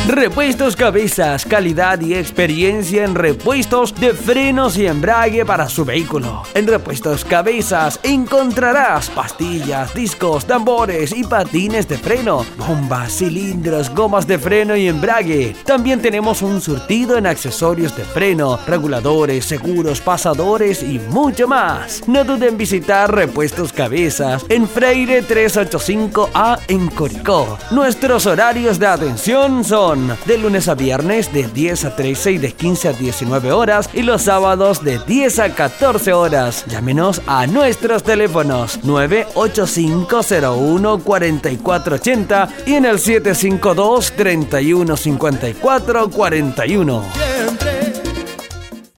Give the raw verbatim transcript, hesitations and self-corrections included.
Repuestos Cabezas, calidad y experiencia en repuestos de frenos y embrague para su vehículo. En Repuestos Cabezas encontrarás pastillas, discos, tambores y patines de freno, bombas, cilindros, gomas de freno y embrague. También tenemos un surtido en accesorios de freno, reguladores, seguros, pasadores y mucho más. No duden en visitar Repuestos Cabezas en Freire trescientos ochenta y cinco A en Curicó. Nuestros horarios de atención son de lunes a viernes de diez a trece y de quince a diecinueve horas y los sábados de diez a catorce horas. Llámenos a nuestros teléfonos nueve ocho cinco cero uno cuatro cuatro ocho cero y en el siete cinco dos, tres uno cinco cuatro cuatro uno. Siempre